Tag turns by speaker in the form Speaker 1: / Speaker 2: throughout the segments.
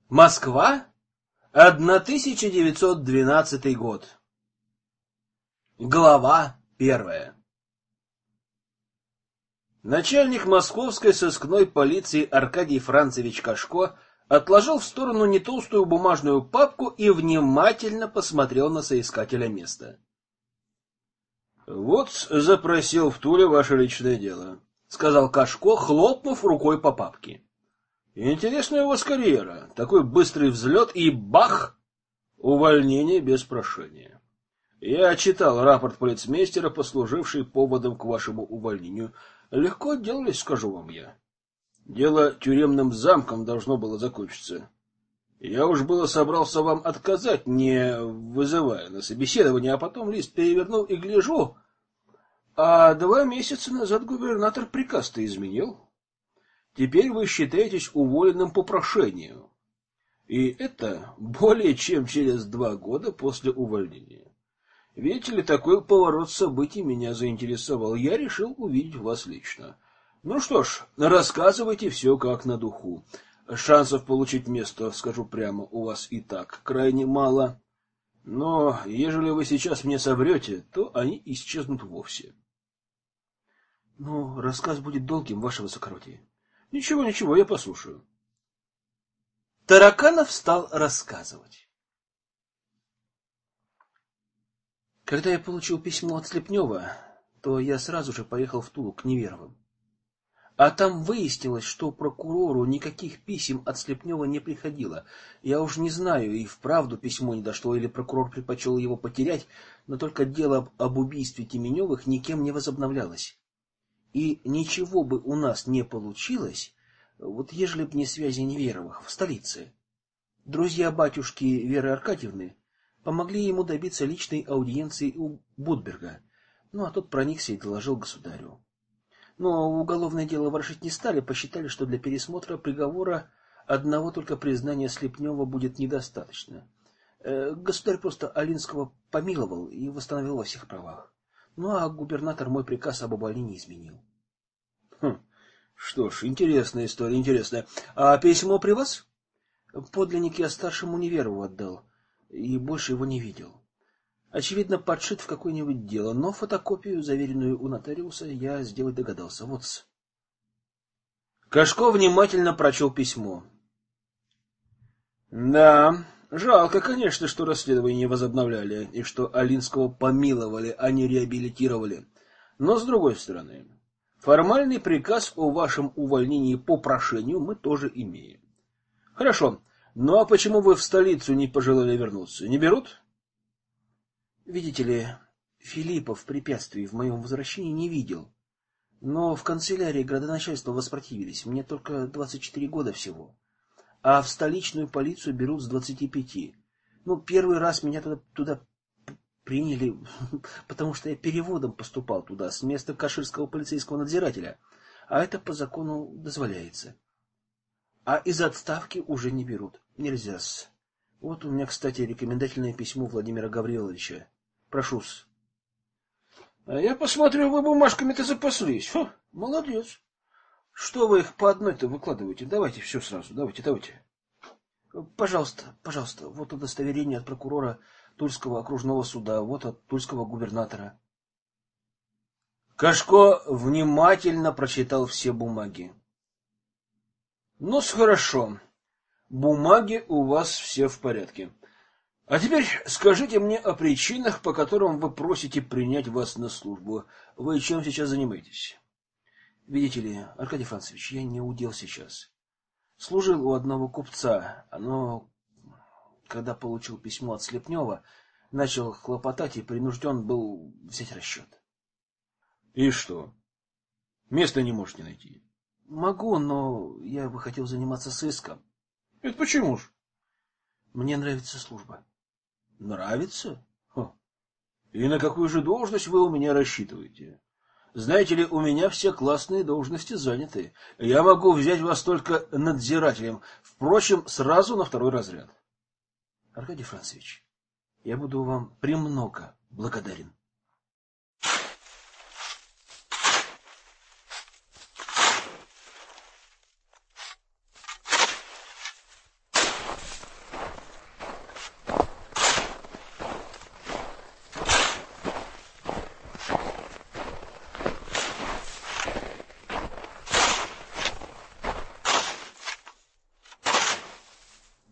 Speaker 1: Москва, 1912 год. Глава 1. Начальник московской сыскной полиции Аркадий Францевич Кашко отложил в сторону не толстую бумажную папку и внимательно посмотрел на соискателя места. «Вот запросил в Туле ваше личное дело», — сказал Кашко, хлопнув рукой по папке. «Интересная у вас карьера. Такой быстрый взлет и бах! Увольнение без прошения. Я читал рапорт полицмейстера, послуживший поводом к вашему увольнению. Легко отделались, скажу вам я. Дело тюремным замком должно было закончиться. Я уж было собрался вам отказать, не вызывая на собеседование, а потом лист перевернул и гляжу, а 2 месяца назад губернатор приказ-то изменил. Теперь вы считаетесь уволенным по прошению. И это более чем через 2 года после увольнения. Видите ли, такой поворот событий меня заинтересовал. Я решил увидеть вас лично. Ну что ж, рассказывайте все как на духу. Шансов получить место, скажу прямо, у вас и так крайне мало. Но ежели вы сейчас мне соврете, то они исчезнут вовсе. Ну, рассказ будет долгим, ваше высокородие. Ничего, я послушаю. Тараканов стал рассказывать. Когда я получил письмо от Слепнева, то я сразу же поехал в Тулу к Неверовым. А там выяснилось, что прокурору никаких писем от Слепнева не приходило. Я уж не знаю, и вправду письмо не дошло, или прокурор предпочел его потерять, но только дело об убийстве Теменевых никем не возобновлялось. И ничего бы у нас не получилось, вот ежели б не связи Неверовых в столице. Друзья батюшки Веры Аркадьевны помогли ему добиться личной аудиенции у Будберга, а тот проникся и доложил государю. Но уголовное дело ворошить не стали, посчитали, что для пересмотра приговора одного только признания Слепнева будет недостаточно. Государь просто Алинского помиловал и восстановил во всех правах. А губернатор мой приказ об увольнении изменил. Что ж, интересная история, интересная. А письмо при вас? Подлинник я старшему Неверову отдал, и больше его не видел. Очевидно, подшит в какое-нибудь дело, но фотокопию, заверенную у нотариуса, я сделать догадался. Вот-с. Кашко внимательно прочел письмо. Да, жалко, конечно, что расследование не возобновляли, и что Алинского помиловали, а не реабилитировали. Но, с другой стороны, формальный приказ о вашем увольнении по прошению мы тоже имеем. Хорошо, а почему вы в столицу не пожелали вернуться? Не берут? Видите ли, Филиппов препятствий в моем возвращении не видел. Но в канцелярии градоначальства воспротивились. Мне только 24 года всего. А в столичную полицию берут с 25. Первый раз меня туда приняли, потому что я переводом поступал туда с места каширского полицейского надзирателя. А это по закону дозволяется. А из отставки уже не берут. Нельзя-с. Вот у меня, кстати, рекомендательное письмо Владимира Гавриловича. Прошу-с. А я посмотрю, вы бумажками-то запаслись. Молодец. Что вы их по одной-то выкладываете? Давайте все сразу. Давайте. Пожалуйста. Вот удостоверение от прокурора Тульского окружного суда, вот от тульского губернатора. Кашко внимательно прочитал все бумаги. Хорошо. Бумаги у вас все в порядке. А теперь скажите мне о причинах, по которым вы просите принять вас на службу. Вы чем сейчас занимаетесь? Видите ли, Аркадий Францевич, я не удел сейчас. Служил у одного купца, но когда получил письмо от Слепнева, начал хлопотать и принужден был взять расчет. И что? Места не можете найти? Могу, но я бы хотел заниматься сыском. Это почему ж? Мне нравится служба. Нравится? И на какую же должность вы у меня рассчитываете? Знаете ли, у меня все классные должности заняты. Я могу взять вас только надзирателем. Впрочем, сразу на 2-й разряд. Аркадий Францевич, я буду вам премного благодарен.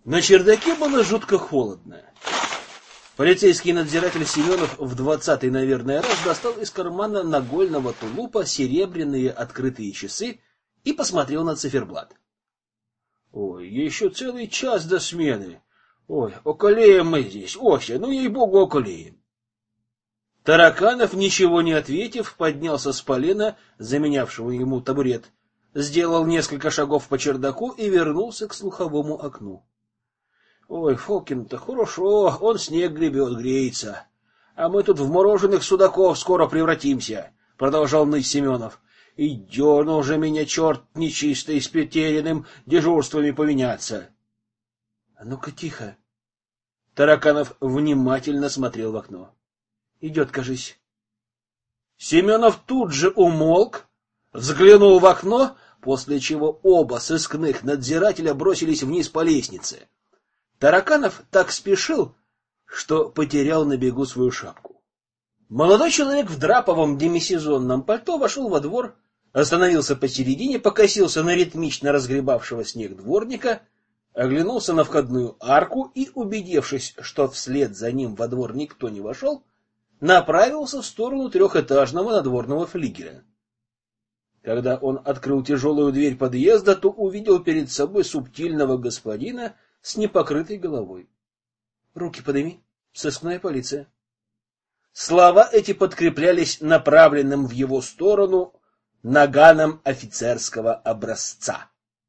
Speaker 1: На чердаке было жутко холодно. Полицейский надзиратель Семенов в 20-й, наверное, раз достал из кармана нагольного тулупа серебряные открытые часы и посмотрел на циферблат. Ой, еще целый час до смены. Ой, околеем мы здесь, Ося, ну ей-богу, околеем. Тараканов, ничего не ответив, поднялся с полена, заменявшего ему табурет, сделал несколько шагов по чердаку и вернулся к слуховому окну. Ой, Фокин-то хорошо, он снег гребет, греется. А мы тут в мороженых судаков скоро превратимся, продолжал ныть Семенов. И дернул же меня черт нечистый с потерянным дежурствами поменяться. А ну-ка тихо. Тараканов внимательно смотрел в окно. Идет, кажись. Семенов тут же умолк, взглянул в окно, после чего оба сыскных надзирателя бросились вниз по лестнице. Тараканов так спешил, что потерял на бегу свою шапку. Молодой человек в драповом демисезонном пальто вошел во двор, остановился посередине, покосился на ритмично разгребавшего снег дворника, оглянулся на входную арку и, убедившись, что вслед за ним во двор никто не вошел, направился в сторону трехэтажного надворного флигеля. Когда он открыл тяжелую дверь подъезда, то увидел перед собой субтильного господина с непокрытой головой. Руки подыми, сыскная полиция. Слова эти подкреплялись направленным в его сторону наганом офицерского образца.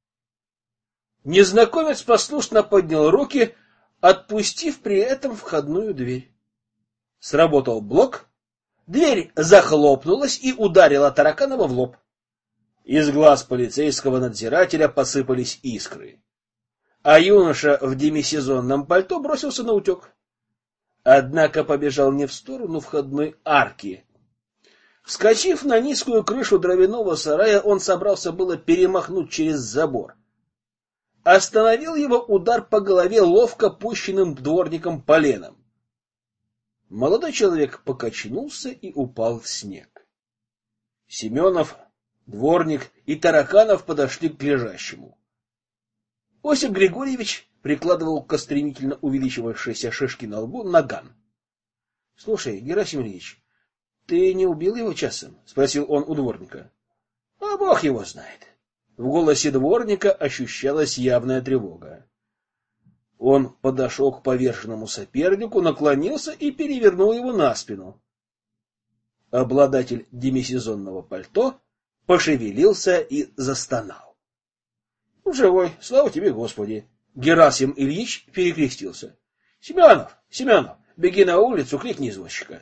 Speaker 1: Незнакомец послушно поднял руки, отпустив при этом входную дверь. Сработал блок, дверь захлопнулась и ударила Тараканова в лоб. Из глаз полицейского надзирателя посыпались искры, а юноша в демисезонном пальто бросился наутек. Однако побежал не в сторону входной арки. Вскочив на низкую крышу дровяного сарая, он собрался было перемахнуть через забор. Остановил его удар по голове ловко пущенным дворником поленом. Молодой человек покачнулся и упал в снег. Семенов, дворник и Тараканов подошли к лежащему. Осип Григорьевич прикладывал к стремительно увеличивавшейся шишке на лбу наган. — Слушай, Герасим Ильич, ты не убил его часом? — спросил он у дворника. — А бог его знает. В голосе дворника ощущалась явная тревога. Он подошел к поверженному сопернику, наклонился и перевернул его на спину. Обладатель демисезонного пальто пошевелился и застонал. — Живой, слава тебе, Господи! Герасим Ильич перекрестился. — Семенов, Семенов, беги на улицу, кликни извозчика.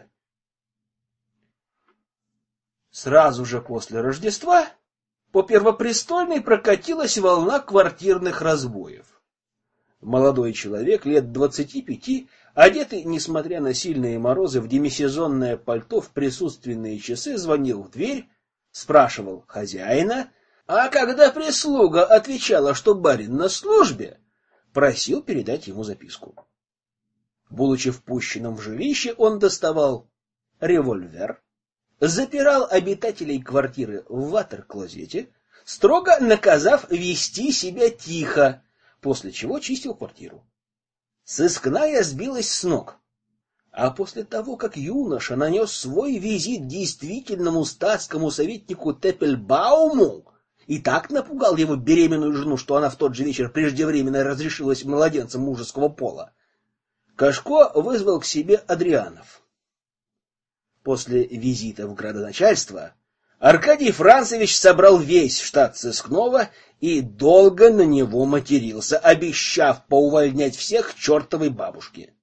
Speaker 1: Сразу же после Рождества по Первопрестольной прокатилась волна квартирных разбоев. Молодой человек лет 25, одетый, несмотря на сильные морозы, в демисезонное пальто в присутственные часы, звонил в дверь, спрашивал хозяина, а когда прислуга отвечала, что барин на службе, просил передать ему записку. Будучи впущенным в жилище, он доставал револьвер, запирал обитателей квартиры в ватер-клозете, строго наказав вести себя тихо, после чего чистил квартиру. Сыскная сбилась с ног. А после того, как юноша нанес свой визит действительному статскому советнику Теппельбауму и так напугал его беременную жену, что она в тот же вечер преждевременно разрешилась младенцем мужеского пола, Кашко вызвал к себе Адрианов. После визита в градоначальство Аркадий Францевич собрал весь штат сыскного и долго на него матерился, обещав поувольнять всех к чертовой бабушке.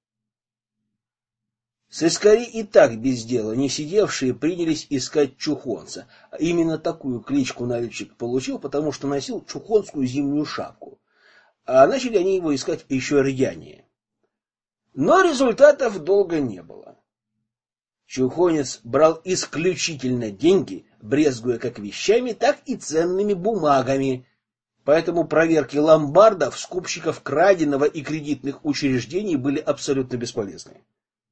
Speaker 1: Сыскари и так без дела не сидевшие принялись искать чухонца. Именно такую кличку налетчик получил, потому что носил чухонскую зимнюю шапку. А начали они его искать еще рьянее. Но результатов долго не было. Чухонец брал исключительно деньги, брезгуя как вещами, так и ценными бумагами. Поэтому проверки ломбардов, скупщиков краденого и кредитных учреждений были абсолютно бесполезны.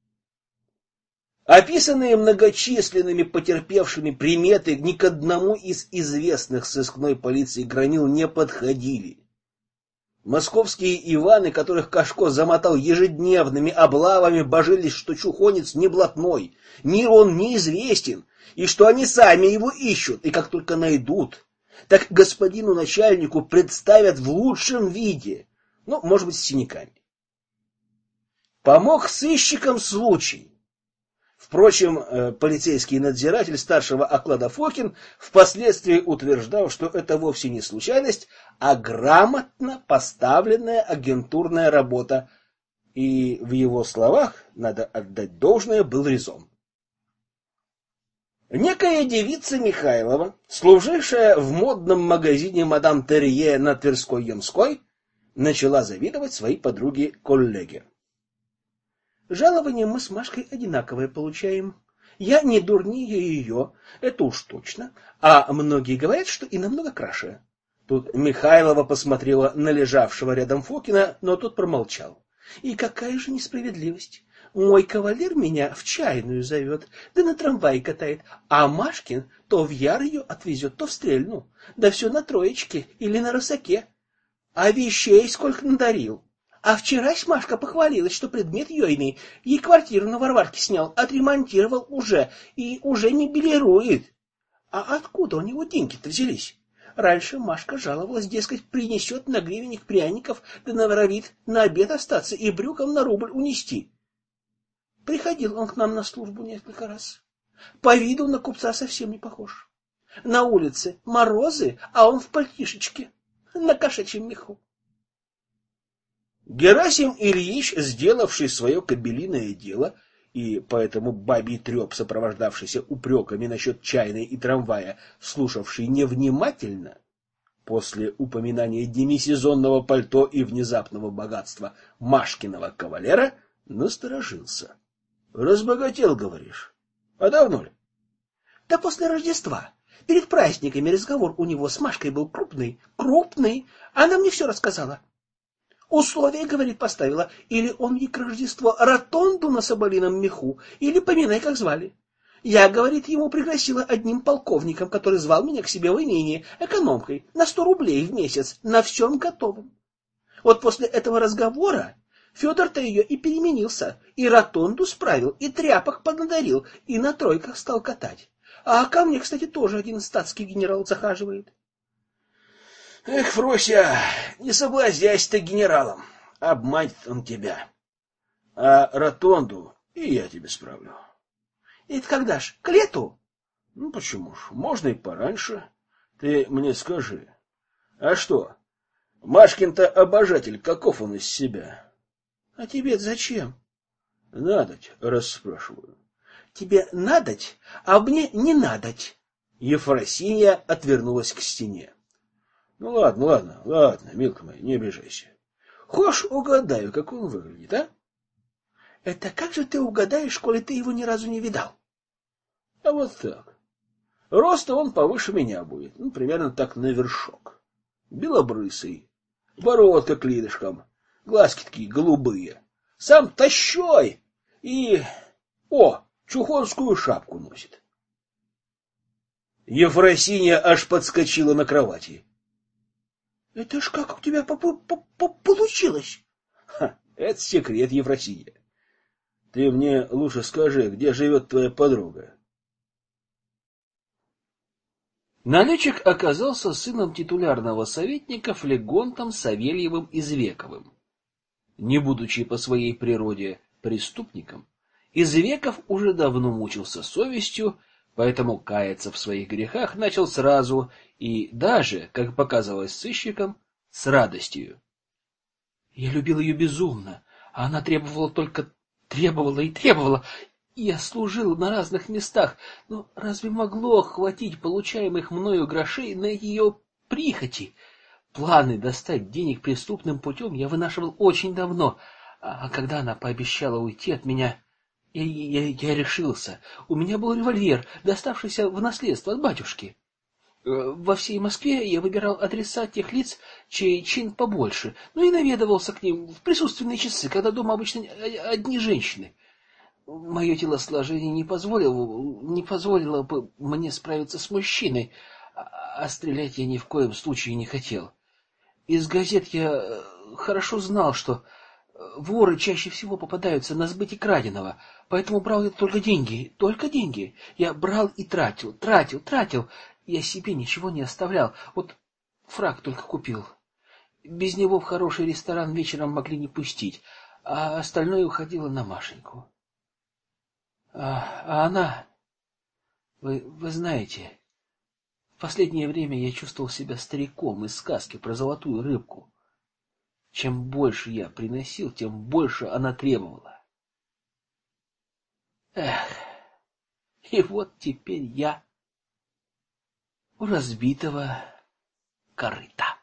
Speaker 1: Описанные многочисленными потерпевшими приметы ни к одному из известных сыскной полиции громил не подходили. Московские Иваны, которых Кашко замотал ежедневными облавами, божились, что чухонец не блатной, мир он неизвестен, и что они сами его ищут, и как только найдут, так господину начальнику представят в лучшем виде, ну, может быть, с синяками. Помог сыщикам случай. Впрочем, полицейский надзиратель старшего оклада Фокин впоследствии утверждал, что это вовсе не случайность, а грамотно поставленная агентурная работа, и в его словах, надо отдать должное, был резон. Некая девица Михайлова, служившая в модном магазине мадам Терье на Тверской-Ямской, начала завидовать своей подруге-коллеге. Жалование мы с Машкой одинаковое получаем. Я не дурнее ее, это уж точно. А многие говорят, что и намного краше. Тут Михайлова посмотрела на лежавшего рядом Фокина, но тот промолчал. И какая же несправедливость. Мой кавалер меня в чайную зовет, да на трамвае катает, а Машкин то в Яр ее отвезет, то в Стрельну, да все на Троечке или на Росаке. А вещей сколько надарил. А вчерась Машка похвалилась, что предмет ейный ей квартиру на Варварке снял, отремонтировал уже и уже мебелирует. А откуда у него деньги-то взялись? Раньше Машка жаловалась, дескать, принесет на гривенник пряников, да наворовит на обед остаться и брюком на рубль унести. Приходил он к нам на службу несколько раз. По виду на купца совсем не похож. На улице морозы, а он в пальтишечке, на кошачьем меху. Герасим Ильич, сделавший свое кобелиное дело, и поэтому бабий треп, сопровождавшийся упреками насчет чайной и трамвая, слушавший невнимательно, после упоминания демисезонного пальто и внезапного богатства Машкиного кавалера, насторожился. — Разбогател, говоришь? А давно ли? — Да после Рождества. Перед праздниками разговор у него с Машкой был крупный. Она мне все рассказала. Условие, говорит, поставила, или он ей к Рождеству ротонду на соболином меху, или поминай, как звали. Я, говорит, ему пригласила одним полковником, который звал меня к себе в имение, экономкой, на 100 рублей в месяц, на всем готовом. Вот после этого разговора Федор-то ее и переменился, и ротонду справил, и тряпок поднадарил, и на тройках стал катать. А ко мне, кстати, тоже один статский генерал захаживает. Эх, Фрося, не соблазняйся ты генералом, обманет он тебя. А ротонду и я тебе справлю. Это когда ж, к лету? Ну, почему ж, можно и пораньше. Ты мне скажи, а что, Машкин-то обожатель, каков он из себя? А тебе зачем? Надоть, расспрашиваю. Тебе надоть, а мне не надоть. Ефросинья отвернулась к стене. Ну ладно, милка моя, не обижайся. Хошь угадаю, как он выглядит, а? Это как же ты угадаешь, коли ты его ни разу не видал? А вот так. Роста он повыше меня будет, ну, примерно так на вершок. Белобрысый, бородка клинышком, глазки такие голубые, сам тощой и... чухонскую шапку носит. Ефросинья аж подскочила на кровати. Это ж как у тебя получилось? Это секрет, Ефросинья. Ты мне лучше скажи, где живет твоя подруга? Налетчик оказался сыном титулярного советника Флегонтом Савельевым Извековым. Не будучи по своей природе преступником, Извеков уже давно мучился совестью, поэтому каяться в своих грехах начал сразу и даже, как показалось сыщикам, с радостью. Я любил ее безумно, а она требовала и требовала. Я служил на разных местах, но разве могло хватить получаемых мною грошей на ее прихоти? Планы достать денег преступным путем я вынашивал очень давно, а когда она пообещала уйти от меня, я решился. У меня был револьвер, доставшийся в наследство от батюшки. Во всей Москве я выбирал адреса тех лиц, чей чин побольше, и наведывался к ним в присутственные часы, когда дома обычно одни женщины. Мое телосложение не позволило бы мне справиться с мужчиной, а стрелять я ни в коем случае не хотел. Из газет я хорошо знал, что воры чаще всего попадаются на сбыте краденого, поэтому брал я только деньги, только деньги. Я брал и тратил, тратил. Я себе ничего не оставлял. Вот фрак только купил. Без него в хороший ресторан вечером могли не пустить, а остальное уходило на Машеньку. А она... Вы знаете, в последнее время я чувствовал себя стариком из сказки про золотую рыбку. Чем больше я приносил, тем больше она требовала. Эх, и вот теперь я у разбитого корыта.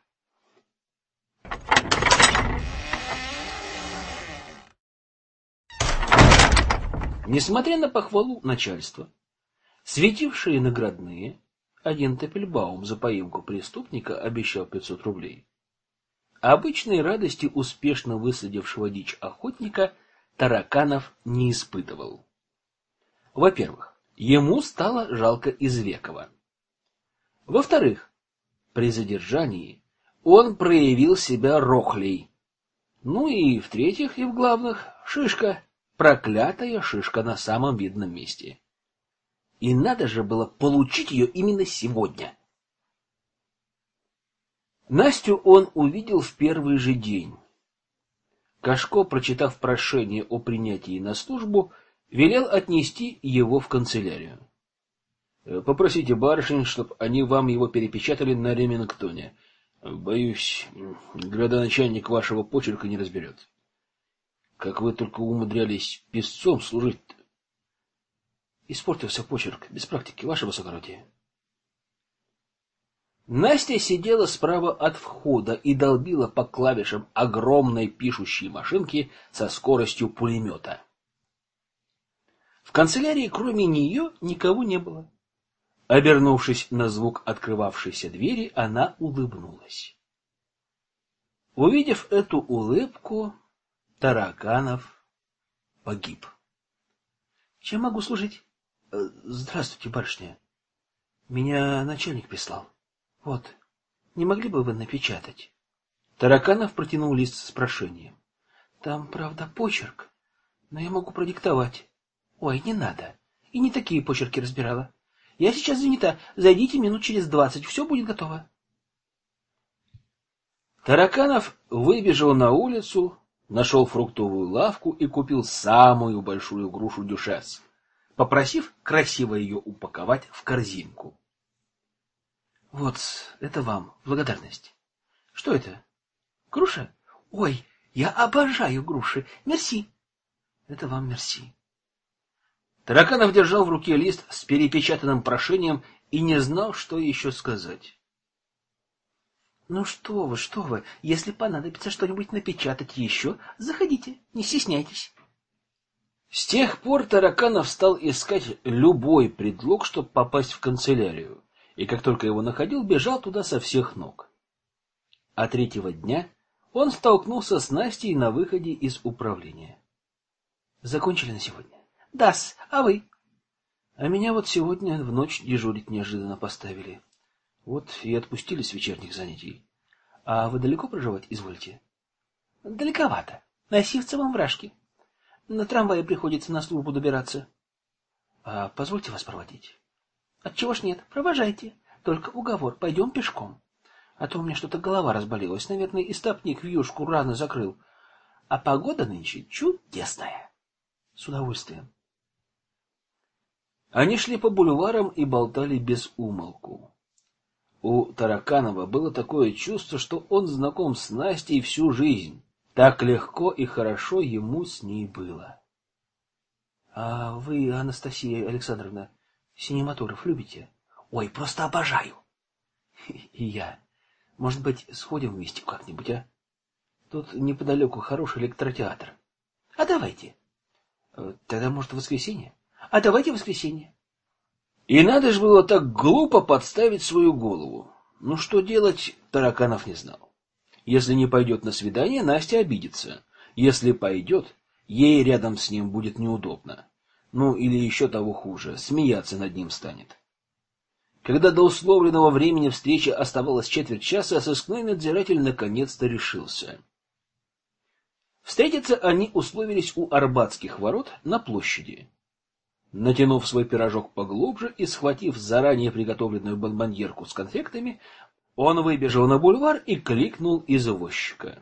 Speaker 1: Несмотря на похвалу начальства, светившие наградные, один Теппельбаум за поимку преступника обещал 500 рублей. Обычной радости успешно высадившего дичь охотника Тараканов не испытывал. Во-первых, ему стало жалко Извекова. Во-вторых, при задержании он проявил себя рохлей. Ну и в-третьих, и в главных, шишка, проклятая шишка на самом видном месте. И надо же было получить ее именно сегодня. Настю он увидел в первый же день. Кашко, прочитав прошение о принятии на службу, велел отнести его в канцелярию. Попросите барышень, чтобы они вам его перепечатали на Ремингтоне. Боюсь, градоначальник вашего почерка не разберет. Как вы только умудрялись писцом служить-то? Испортился почерк, без практики, ваше высокородие. Настя сидела справа от входа и долбила по клавишам огромной пишущей машинки со скоростью пулемета. В канцелярии кроме нее никого не было. Обернувшись на звук открывавшейся двери, она улыбнулась. Увидев эту улыбку, Тараканов погиб. Чем могу служить? Здравствуйте, барышня. Меня начальник прислал. Вот, не могли бы вы напечатать? Тараканов протянул лист с прошением. Там, правда, почерк, но я могу продиктовать. Ой, не надо. И не такие почерки разбирала. Я сейчас занята. Зайдите минут через 20, все будет готово. Тараканов выбежал на улицу, нашел фруктовую лавку и купил самую большую грушу дюшес, попросив красиво ее упаковать в корзинку. Вот, это вам, благодарность. Что это? Груша? Ой, я обожаю груши. Мерси. Это вам мерси. Тараканов держал в руке лист с перепечатанным прошением и не знал, что еще сказать. Ну что вы, если понадобится что-нибудь напечатать еще, заходите, не стесняйтесь. С тех пор Тараканов стал искать любой предлог, чтобы попасть в канцелярию, и как только его находил, бежал туда со всех ног. А третьего дня он столкнулся с Настей на выходе из управления. Закончили на сегодня? Да-с, а вы? А меня вот сегодня в ночь дежурить неожиданно поставили. Вот и отпустили с вечерних занятий. А вы далеко проживать изволите? Далековато. На Сивцевом вражке. На трамвае приходится на службу добираться. А позвольте вас проводить. Отчего ж нет, провожайте. Только уговор, пойдем пешком. А то у меня что-то голова разболелась. Наверное, истопник вьюшку рано закрыл. А погода нынче чудесная. С удовольствием. Они шли по бульварам и болтали без умолку. У Тараканова было такое чувство, что он знаком с Настей всю жизнь. Так легко и хорошо ему с ней было. — А вы, Анастасия Александровна, синематограф любите? — Ой, просто обожаю. — И я. Может быть, сходим вместе как-нибудь, а? Тут неподалеку хороший электротеатр. — А давайте. — Тогда, может, в воскресенье? — А давайте в воскресенье. И надо же было так глупо подставить свою голову. Ну, что делать, Тараканов не знал. Если не пойдет на свидание, Настя обидится. Если пойдет, ей рядом с ним будет неудобно. Ну, или еще того хуже, смеяться над ним станет. Когда до условленного времени встречи оставалось четверть часа, сыскной надзиратель наконец-то решился. Встретиться они условились у Арбатских ворот на площади. Натянув свой пирожок поглубже и схватив заранее приготовленную бонбоньерку с конфектами, он выбежал на бульвар и кликнул извозчика.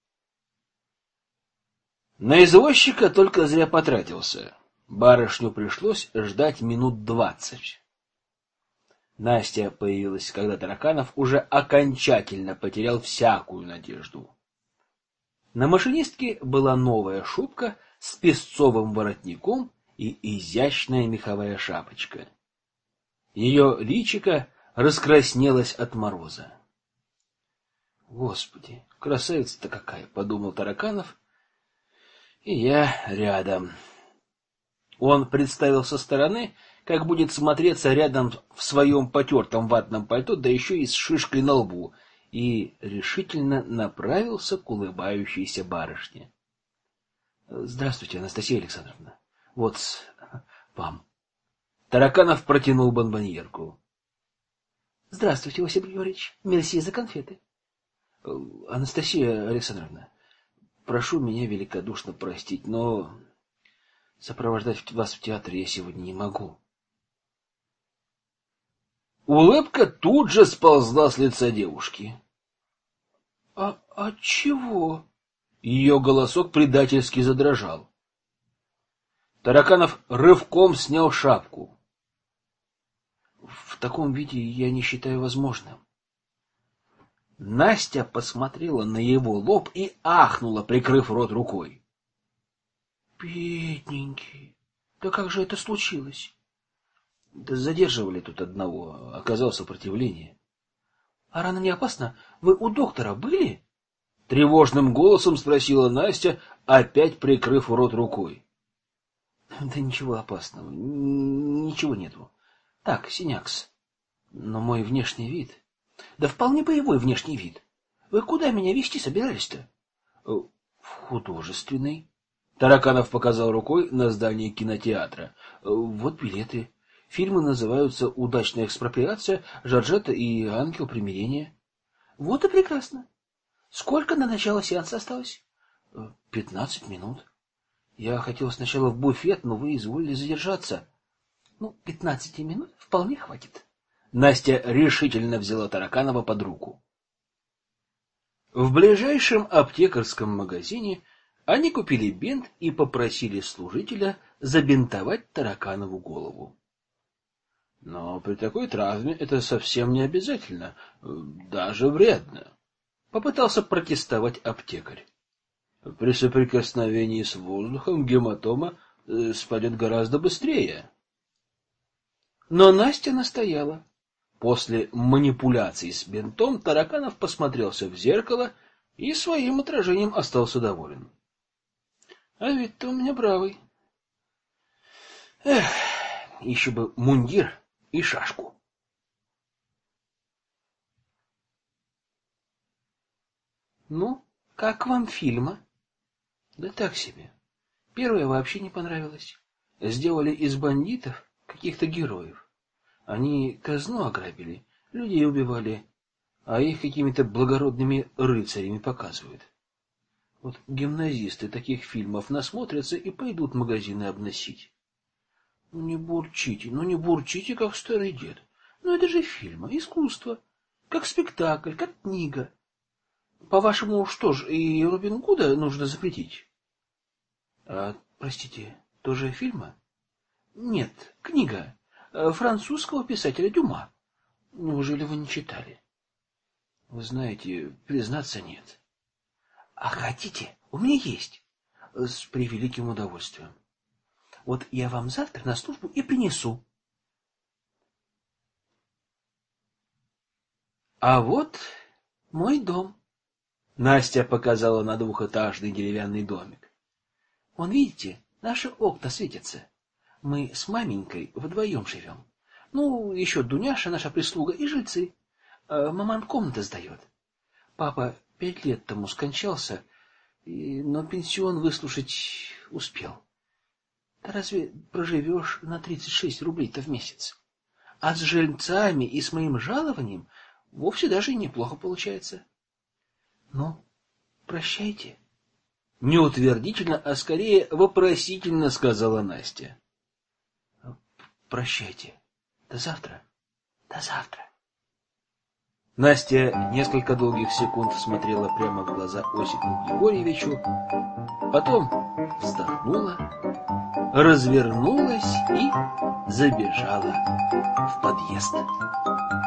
Speaker 1: На извозчика только зря потратился. Барышню пришлось ждать минут 20. Настя появилась, когда Тараканов уже окончательно потерял всякую надежду. На машинистке была новая шубка с песцовым воротником и изящная меховая шапочка. Ее личико раскраснелось от мороза. «Господи, красавица-то какая!» — подумал Тараканов. «И я рядом». Он представил со стороны, как будет смотреться рядом в своем потертом ватном пальто, да еще и с шишкой на лбу, и решительно направился к улыбающейся барышне. — Здравствуйте, Анастасия Александровна. Вот вам. Тараканов протянул бонбоньерку. — Здравствуйте, Осип Григорьевич. Мерси за конфеты. — Анастасия Александровна, прошу меня великодушно простить, но сопровождать вас в театр я сегодня не могу. Улыбка тут же сползла с лица девушки. — А чего? Ее голосок предательски задрожал. Тараканов рывком снял шапку. — В таком виде я не считаю возможным. Настя посмотрела на его лоб и ахнула, прикрыв рот рукой. — Бедненький, да как же это случилось? — Да задерживали тут одного, оказал сопротивление. — А рана не опасна? Вы у доктора были? — тревожным голосом спросила Настя, опять прикрыв рот рукой. — Да ничего опасного, ничего нету. Так, синякс. Но мой внешний вид... Да вполне боевой внешний вид. Вы куда меня везти собирались-то? — В художественный. Тараканов показал рукой на здание кинотеатра. — Вот билеты. Фильмы называются «Удачная экспроприация», «Жоржетта» и «Ангел примирения». — Вот и прекрасно. Сколько на начало сеанса осталось? 15 минут. Я хотел сначала в буфет, но вы изволили задержаться. 15 минут вполне хватит. Настя решительно взяла Тараканова под руку. В ближайшем аптекарском магазине они купили бинт и попросили служителя забинтовать Тараканову голову. Но при такой травме это совсем не обязательно, даже вредно. Попытался протестовать аптекарь. При соприкосновении с воздухом гематома спадет гораздо быстрее. Но Настя настояла. После манипуляций с бинтом Тараканов посмотрелся в зеркало и своим отражением остался доволен. А вид-то у меня бравый. Эх, еще бы мундир и шашку. Ну, как вам фильма? Да так себе. Первая вообще не понравилась. Сделали из бандитов каких-то героев. Они казну ограбили, людей убивали, а их какими-то благородными рыцарями показывают. Вот гимназисты таких фильмов насмотрятся и пойдут магазины обносить. Ну не бурчите, как старый дед. Это же фильм, искусство, как спектакль, как книга. По-вашему, что ж, и Робин Гуда нужно запретить? Простите, тоже фильма? Нет, книга. Французского писателя Дюма. Неужели вы не читали? Вы знаете, признаться, нет. А хотите? У меня есть. С превеликим удовольствием. Вот я вам завтра на службу и принесу. А вот мой дом. Настя показала на двухэтажный деревянный домик. Вон, видите, наши окна светятся. Мы с маменькой вдвоем живем. Еще Дуняша, наша прислуга, и жильцы. Маман комнаты сдает. Папа 5 лет тому скончался, но пенсион выслушать успел. Да разве проживешь на 36 рублей-то в месяц? А с жильцами и с моим жалованием вовсе даже и неплохо получается. Прощайте. Не утвердительно, а скорее вопросительно сказала Настя. Прощайте. До завтра. До завтра. Настя несколько долгих секунд смотрела прямо в глаза Осипу Григорьевичу, потом вздохнула, развернулась и забежала в подъезд.